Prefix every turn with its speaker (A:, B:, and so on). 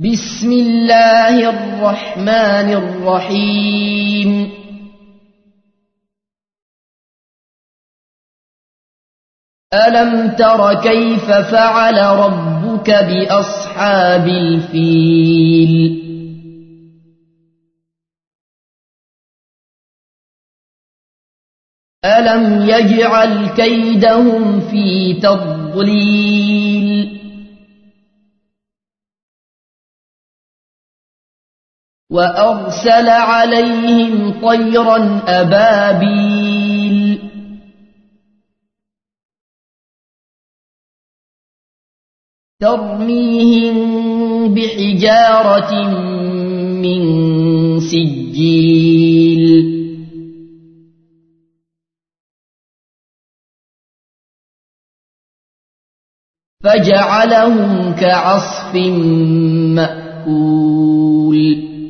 A: بسم الله الرحمن الرحيم ألم تر كيف فعل ربك بأصحاب الفيل ألم يجعل كيدهم في تضليل وأرسل عليهم طيرا أبابيل ترميهم بحجارة من سجيل فجعلهم كعصف مأكول